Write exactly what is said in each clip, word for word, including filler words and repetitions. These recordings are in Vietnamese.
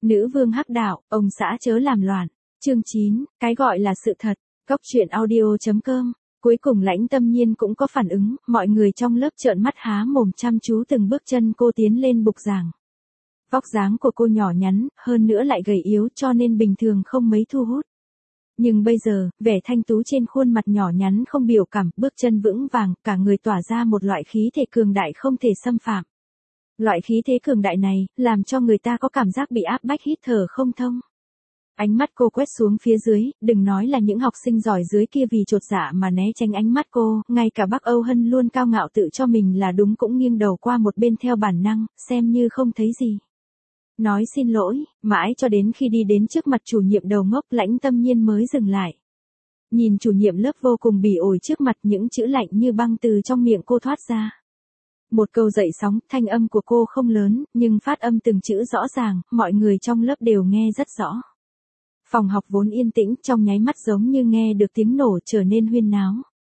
Nữ vương hắc đạo, ông xã chớ làm loạn. Chương chín, cái gọi là sự thật. Cốc truyện audio chấm com. Cuối cùng Lãnh Tâm Nhiên cũng có phản ứng, mọi người trong lớp trợn mắt há mồm chăm chú từng bước chân cô tiến lên bục giảng. Vóc dáng của cô nhỏ nhắn, hơn nữa lại gầy yếu cho nên bình thường không mấy thu hút. Nhưng bây giờ, vẻ thanh tú trên khuôn mặt nhỏ nhắn không biểu cảm, bước chân vững vàng, cả người tỏa ra một loại khí thể cường đại không thể xâm phạm. Loại khí thế cường đại này, làm cho người ta có cảm giác bị áp bách hít thở không thông. Ánh mắt cô quét xuống phía dưới, đừng nói là những học sinh giỏi dưới kia vì chột dạ mà né tránh ánh mắt cô, ngay cả Bắc Âu Hân luôn cao ngạo tự cho mình là đúng cũng nghiêng đầu qua một bên theo bản năng, xem như không thấy gì. Nói xin lỗi, mãi cho đến khi đi đến trước mặt chủ nhiệm đầu ngốc Lãnh Tâm Nhiên mới dừng lại. Nhìn chủ nhiệm lớp vô cùng bỉ ổi trước mặt, những chữ lạnh như băng từ trong miệng cô thoát ra. Một câu dậy sóng, thanh âm của cô không lớn, nhưng phát âm từng chữ rõ ràng, mọi người trong lớp đều nghe rất rõ. Phòng học vốn yên tĩnh, trong nháy mắt giống như nghe được tiếng nổ trở nên huyên náo.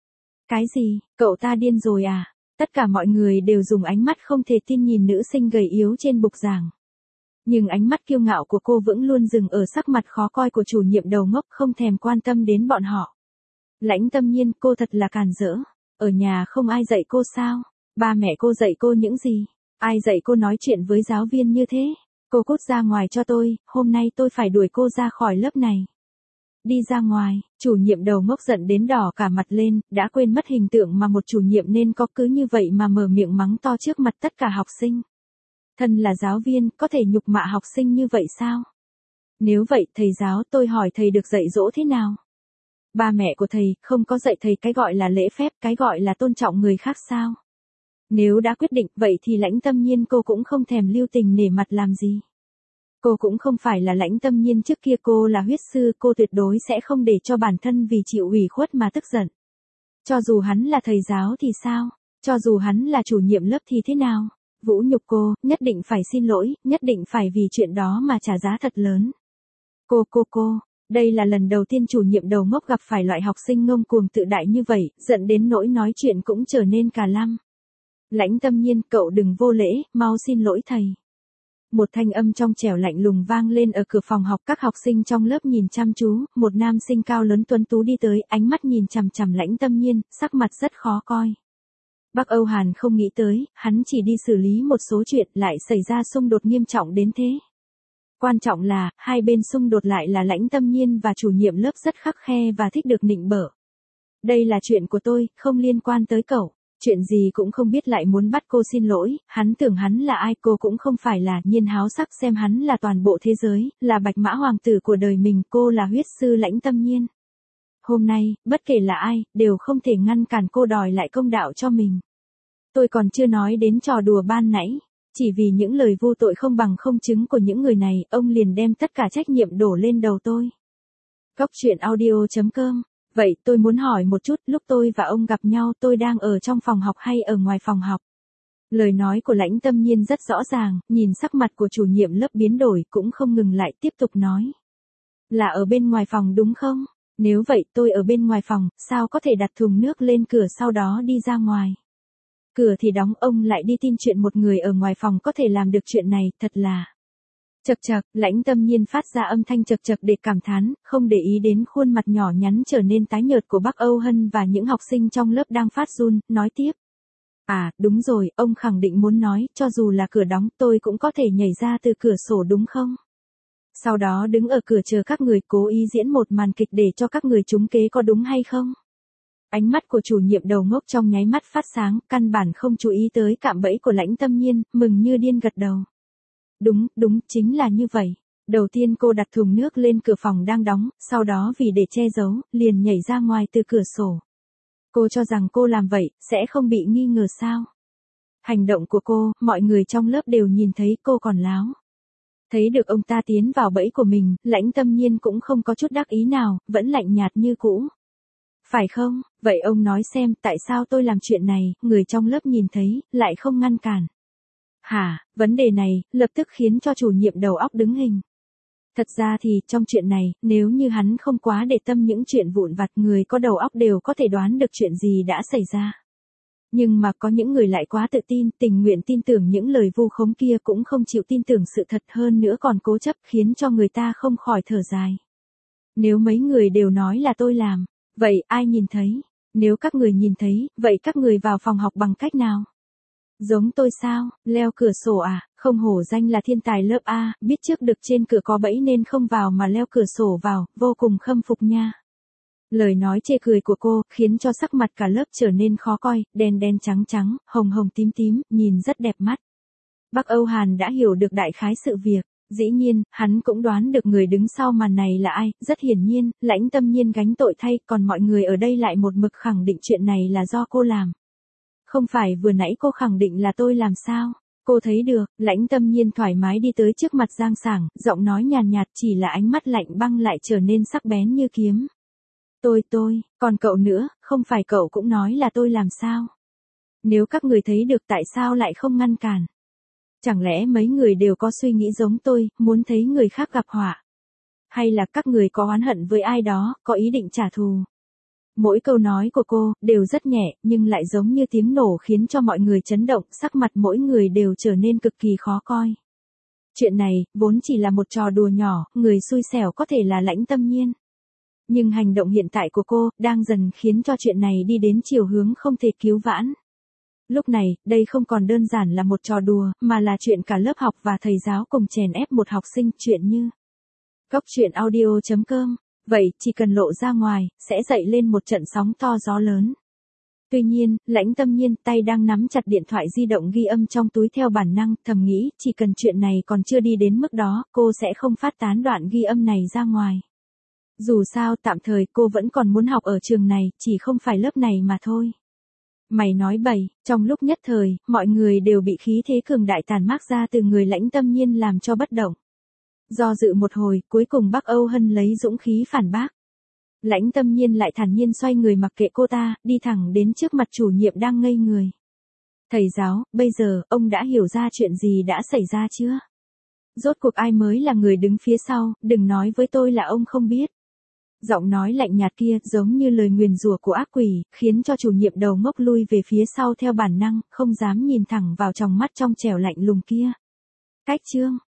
Cái gì, cậu ta điên rồi à? Tất cả mọi người đều dùng ánh mắt không thể tin nhìn nữ sinh gầy yếu trên bục giảng. Nhưng ánh mắt kiêu ngạo của cô vẫn luôn dừng ở sắc mặt khó coi của chủ nhiệm đầu ngốc, không thèm quan tâm đến bọn họ. Lãnh Tâm Nhiên, cô thật là càn rỡ. Ở nhà không ai dạy cô sao? Ba mẹ cô dạy cô những gì? Ai dạy cô nói chuyện với giáo viên như thế? Cô cút ra ngoài cho tôi, hôm nay tôi phải đuổi cô ra khỏi lớp này. Đi ra ngoài, chủ nhiệm đầu ngốc giận đến đỏ cả mặt lên, đã quên mất hình tượng mà một chủ nhiệm nên có, cứ như vậy mà mở miệng mắng to trước mặt tất cả học sinh. Thân là giáo viên, có thể nhục mạ học sinh như vậy sao? Nếu vậy, thầy giáo, tôi hỏi thầy được dạy dỗ thế nào? Ba mẹ của thầy không có dạy thầy cái gọi là lễ phép, cái gọi là tôn trọng người khác sao? Nếu đã quyết định, vậy thì Lãnh Tâm Nhiên cô cũng không thèm lưu tình nể mặt làm gì. Cô cũng không phải là Lãnh Tâm Nhiên trước kia, cô là huyết sư, cô tuyệt đối sẽ không để cho bản thân vì chịu ủy khuất mà tức giận. Cho dù hắn là thầy giáo thì sao? Cho dù hắn là chủ nhiệm lớp thì thế nào? Vũ nhục cô, nhất định phải xin lỗi, nhất định phải vì chuyện đó mà trả giá thật lớn. Cô cô cô, đây là lần đầu tiên chủ nhiệm đầu ngốc gặp phải loại học sinh ngông cuồng tự đại như vậy, giận đến nỗi nói chuyện cũng trở nên cà lăm. Lãnh Tâm Nhiên, cậu đừng vô lễ, mau xin lỗi thầy. Một thanh âm trong trẻo lạnh lùng vang lên ở cửa phòng học, các học sinh trong lớp nhìn chăm chú, một nam sinh cao lớn tuấn tú đi tới, ánh mắt nhìn chằm chằm Lãnh Tâm Nhiên, sắc mặt rất khó coi. Bắc Âu Hàn không nghĩ tới, hắn chỉ đi xử lý một số chuyện lại xảy ra xung đột nghiêm trọng đến thế. Quan trọng là, hai bên xung đột lại là Lãnh Tâm Nhiên và chủ nhiệm lớp rất khắt khe và thích được nịnh bợ. Đây là chuyện của tôi, không liên quan tới cậu. Chuyện gì cũng không biết lại muốn bắt cô xin lỗi, hắn tưởng hắn là ai, cô cũng không phải là, Nhiên háo sắc xem hắn là toàn bộ thế giới, là bạch mã hoàng tử của đời mình, cô là huyết sư Lãnh Tâm Nhiên. Hôm nay, bất kể là ai, đều không thể ngăn cản cô đòi lại công đạo cho mình. Tôi còn chưa nói đến trò đùa ban nãy, chỉ vì những lời vô tội không bằng không chứng của những người này, ông liền đem tất cả trách nhiệm đổ lên đầu tôi. Cốc truyện audio chấm com. Vậy tôi muốn hỏi một chút, lúc tôi và ông gặp nhau tôi đang ở trong phòng học hay ở ngoài phòng học? Lời nói của Lãnh Tâm Nhiên rất rõ ràng, nhìn sắc mặt của chủ nhiệm lớp biến đổi cũng không ngừng lại, tiếp tục nói. Là ở bên ngoài phòng đúng không? Nếu vậy tôi ở bên ngoài phòng, sao có thể đặt thùng nước lên cửa sau đó đi ra ngoài? Cửa thì đóng, ông lại đi tin chuyện một người ở ngoài phòng có thể làm được chuyện này, thật là... Chật chật, Lãnh Tâm Nhiên phát ra âm thanh chật chật để cảm thán, không để ý đến khuôn mặt nhỏ nhắn trở nên tái nhợt của Bắc Âu Hân và những học sinh trong lớp đang phát run, nói tiếp. À, đúng rồi, ông khẳng định muốn nói, cho dù là cửa đóng, tôi cũng có thể nhảy ra từ cửa sổ đúng không? Sau đó đứng ở cửa chờ các người, cố ý diễn một màn kịch để cho các người trúng kế, có đúng hay không? Ánh mắt của chủ nhiệm đầu ngốc trong nháy mắt phát sáng, căn bản không chú ý tới cạm bẫy của Lãnh Tâm Nhiên, mừng như điên gật đầu. Đúng, đúng, chính là như vậy. Đầu tiên cô đặt thùng nước lên cửa phòng đang đóng, sau đó vì để che giấu, liền nhảy ra ngoài từ cửa sổ. Cô cho rằng cô làm vậy, sẽ không bị nghi ngờ sao? Hành động của cô, mọi người trong lớp đều nhìn thấy, cô còn láo. Thấy được ông ta tiến vào bẫy của mình, Lãnh Tâm Nhiên cũng không có chút đắc ý nào, vẫn lạnh nhạt như cũ. Phải không, vậy ông nói xem, tại sao tôi làm chuyện này, người trong lớp nhìn thấy, lại không ngăn cản. Hả, vấn đề này, lập tức khiến cho chủ nhiệm đầu óc đứng hình. Thật ra thì, trong chuyện này, nếu như hắn không quá để tâm những chuyện vụn vặt, người có đầu óc đều có thể đoán được chuyện gì đã xảy ra. Nhưng mà có những người lại quá tự tin, tình nguyện tin tưởng những lời vu khống kia cũng không chịu tin tưởng sự thật, hơn nữa còn cố chấp, khiến cho người ta không khỏi thở dài. Nếu mấy người đều nói là tôi làm, vậy ai nhìn thấy? Nếu các người nhìn thấy, vậy các người vào phòng học bằng cách nào? Giống tôi sao, leo cửa sổ à, không hổ danh là thiên tài lớp A, biết trước được trên cửa có bẫy nên không vào mà leo cửa sổ vào, vô cùng khâm phục nha. Lời nói chê cười của cô, khiến cho sắc mặt cả lớp trở nên khó coi, đen đen trắng trắng, hồng hồng tím tím, nhìn rất đẹp mắt. Bác Âu Hàn đã hiểu được đại khái sự việc. Dĩ nhiên, hắn cũng đoán được người đứng sau màn này là ai, rất hiển nhiên, Lãnh Tâm Nhiên gánh tội thay, còn mọi người ở đây lại một mực khẳng định chuyện này là do cô làm. Không phải vừa nãy cô khẳng định là tôi làm sao? Cô thấy được, Lãnh Tâm Nhiên thoải mái đi tới trước mặt Giang Sảng, giọng nói nhàn nhạt, chỉ là ánh mắt lạnh băng lại trở nên sắc bén như kiếm. Tôi tôi, còn cậu nữa, không phải cậu cũng nói là tôi làm sao? Nếu các người thấy được tại sao lại không ngăn cản? Chẳng lẽ mấy người đều có suy nghĩ giống tôi, muốn thấy người khác gặp họa? Hay là các người có oán hận với ai đó, có ý định trả thù? Mỗi câu nói của cô, đều rất nhẹ, nhưng lại giống như tiếng nổ khiến cho mọi người chấn động, sắc mặt mỗi người đều trở nên cực kỳ khó coi. Chuyện này, vốn chỉ là một trò đùa nhỏ, người xui xẻo có thể là Lãnh Tâm Nhiên. Nhưng hành động hiện tại của cô, đang dần khiến cho chuyện này đi đến chiều hướng không thể cứu vãn. Lúc này, đây không còn đơn giản là một trò đùa, mà là chuyện cả lớp học và thầy giáo cùng chèn ép một học sinh, chuyện như Cốc truyện audio chấm com. Vậy, chỉ cần lộ ra ngoài, sẽ dậy lên một trận sóng to gió lớn. Tuy nhiên, Lãnh Tâm Nhiên tay đang nắm chặt điện thoại di động ghi âm trong túi theo bản năng, thầm nghĩ, chỉ cần chuyện này còn chưa đi đến mức đó, cô sẽ không phát tán đoạn ghi âm này ra ngoài. Dù sao, tạm thời cô vẫn còn muốn học ở trường này, chỉ không phải lớp này mà thôi. Mày nói bậy, trong lúc nhất thời, mọi người đều bị khí thế cường đại tàn mát ra từ người Lãnh Tâm Nhiên làm cho bất động. Do dự một hồi, cuối cùng bác Âu Hân lấy dũng khí phản bác. Lãnh Tâm Nhiên lại thản nhiên xoay người mặc kệ cô ta, đi thẳng đến trước mặt chủ nhiệm đang ngây người. Thầy giáo, bây giờ, ông đã hiểu ra chuyện gì đã xảy ra chưa? Rốt cuộc ai mới là người đứng phía sau, đừng nói với tôi là ông không biết. Giọng nói lạnh nhạt kia, giống như lời nguyền rủa của ác quỷ, khiến cho chủ nhiệm đầu ngốc lui về phía sau theo bản năng, không dám nhìn thẳng vào tròng mắt trong trẻo lạnh lùng kia. Cách chương